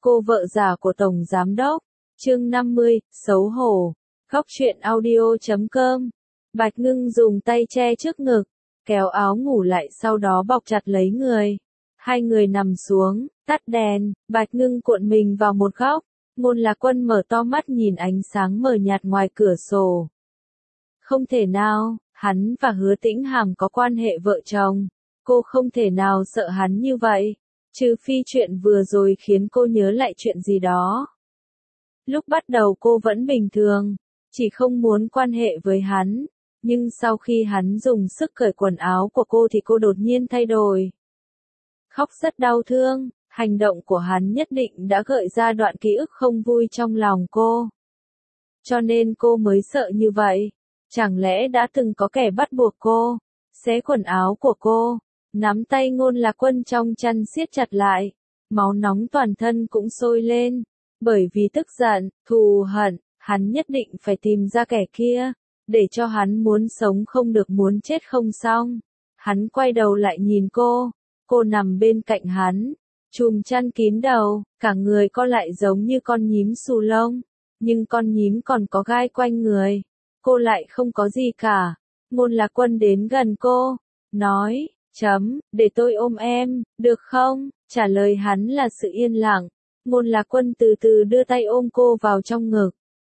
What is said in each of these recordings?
Cô vợ già của Tổng Giám Đốc. Chương 50, xấu hổ. Góc truyện audio.com. Bạch Ngưng dùng tay che trước ngực, kéo áo ngủ lại sau đó bọc chặt lấy người. Hai người nằm xuống, tắt đèn, Bạch Ngưng cuộn mình vào một góc. Ngôn Lạc Quân mở to mắt nhìn ánh sáng mờ nhạt ngoài cửa sổ. Không thể nào, hắn và Hứa Tĩnh Hàm có quan hệ vợ chồng. Cô không thể nào sợ hắn như vậy. Trừ phi chuyện vừa rồi khiến cô nhớ lại chuyện gì đó. Lúc bắt đầu cô vẫn bình thường, chỉ không muốn quan hệ với hắn. Nhưng sau khi hắn dùng sức cởi quần áo của cô thì cô đột nhiên thay đổi. Khóc rất đau thương, hành động của hắn nhất định đã gợi ra đoạn ký ức không vui trong lòng cô. Cho nên cô mới sợ như vậy. Chẳng lẽ đã từng có kẻ bắt buộc cô, xé quần áo của cô, nắm tay Ngôn Lạc Quân trong chăn siết chặt lại. Máu nóng toàn thân cũng sôi lên. Bởi vì tức giận, thù hận, hắn nhất định phải tìm ra kẻ kia, để cho hắn muốn sống không được muốn chết không xong. Hắn quay đầu lại nhìn cô nằm bên cạnh hắn, chùm chăn kín đầu, cả người co lại giống như con nhím xù lông, nhưng con nhím còn có gai quanh người, cô lại không có gì cả. Ngôn Lạc Quân đến gần cô, nói, để tôi ôm em, được không? Trả lời hắn là sự yên lặng. Ngôn Lạc Quân từ từ đưa tay ôm cô vào trong ngực.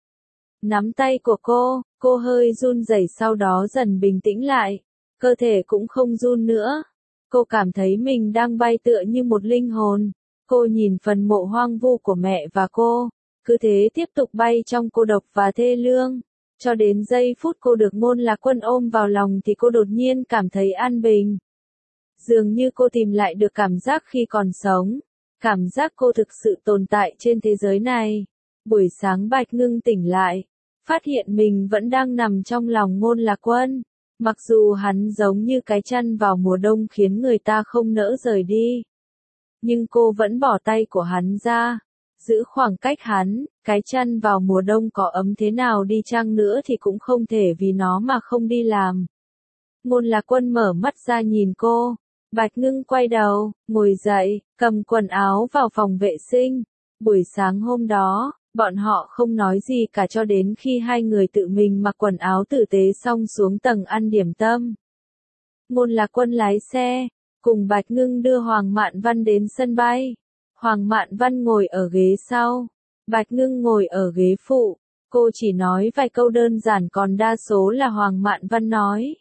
Nắm tay của cô hơi run rẩy sau đó dần bình tĩnh lại, cơ thể cũng không run nữa. Cô cảm thấy mình đang bay tựa như một linh hồn. Cô nhìn phần mộ hoang vu của mẹ và cô, cứ thế tiếp tục bay trong cô độc và thê lương. Cho đến giây phút cô được Ngôn Lạc Quân ôm vào lòng thì cô đột nhiên cảm thấy an bình. Dường như cô tìm lại được cảm giác khi còn sống. Cảm giác cô thực sự tồn tại trên thế giới này. Buổi sáng Bạch Ngưng tỉnh lại, phát hiện mình vẫn đang nằm trong lòng Ngôn Lạc Quân. Mặc dù hắn giống như cái chăn vào mùa đông khiến người ta không nỡ rời đi. Nhưng cô vẫn bỏ tay của hắn ra, giữ khoảng cách hắn. Cái chăn vào mùa đông có ấm thế nào đi chăng nữa thì cũng không thể vì nó mà không đi làm. Ngôn Lạc Quân mở mắt ra nhìn cô. Bạch Ngưng quay đầu, ngồi dậy, cầm quần áo vào phòng vệ sinh. Buổi sáng hôm đó, bọn họ không nói gì cả cho đến khi hai người tự mình mặc quần áo tử tế xong xuống tầng ăn điểm tâm. Ngôn Lạc Quân lái xe, cùng Bạch Ngưng đưa Hoàng Mạn Văn đến sân bay. Hoàng Mạn Văn ngồi ở ghế sau, Bạch Ngưng ngồi ở ghế phụ. Cô chỉ nói vài câu đơn giản còn đa số là Hoàng Mạn Văn nói.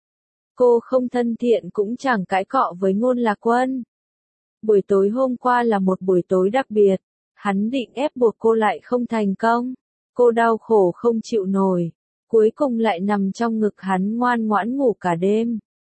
Cô không thân thiện cũng chẳng cãi cọ với Ngôn Lạc Quân. Buổi tối hôm qua là một buổi tối đặc biệt. Hắn định ép buộc cô lại không thành công. Cô đau khổ không chịu nổi. Cuối cùng lại nằm trong ngực hắn ngoan ngoãn ngủ cả đêm.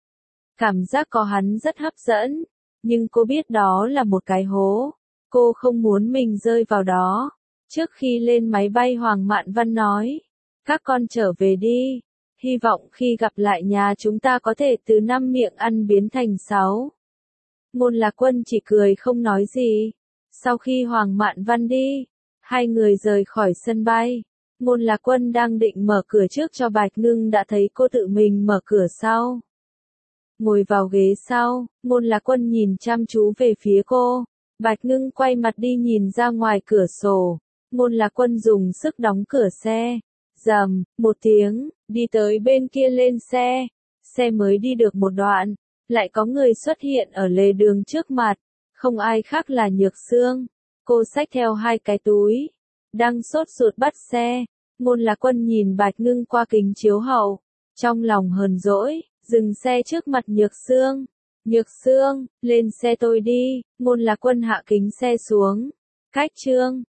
Cảm giác có hắn rất hấp dẫn. Nhưng cô biết đó là một cái hố. Cô không muốn mình rơi vào đó. Trước khi lên máy bay Hoàng Mạn Văn nói. Các con trở về đi. Hy vọng khi gặp lại nhà chúng ta có thể từ 5 miệng ăn biến thành 6. Ngôn Lạc Quân chỉ cười không nói gì. Sau khi Hoàng Mạn Văn đi, hai người rời khỏi sân bay. Ngôn Lạc Quân đang định mở cửa trước cho Bạch Ngưng đã thấy cô tự mình mở cửa sau. Ngồi vào ghế sau, Ngôn Lạc Quân nhìn chăm chú về phía cô. Bạch Ngưng quay mặt đi nhìn ra ngoài cửa sổ. Ngôn Lạc Quân dùng sức đóng cửa xe. Rầm, một tiếng, đi tới bên kia lên xe. Xe mới đi được một đoạn, lại có người xuất hiện ở lề đường trước mặt. Không ai khác là Nhược Sương. Cô xách theo 2 cái túi, đang sốt ruột bắt xe. Ngôn Lạc Quân nhìn Bạch Ngưng qua kính chiếu hậu, trong lòng hờn dỗi, dừng xe trước mặt Nhược Sương. Nhược Sương, lên xe tôi đi. Ngôn Lạc Quân hạ kính xe xuống. Cách Trương,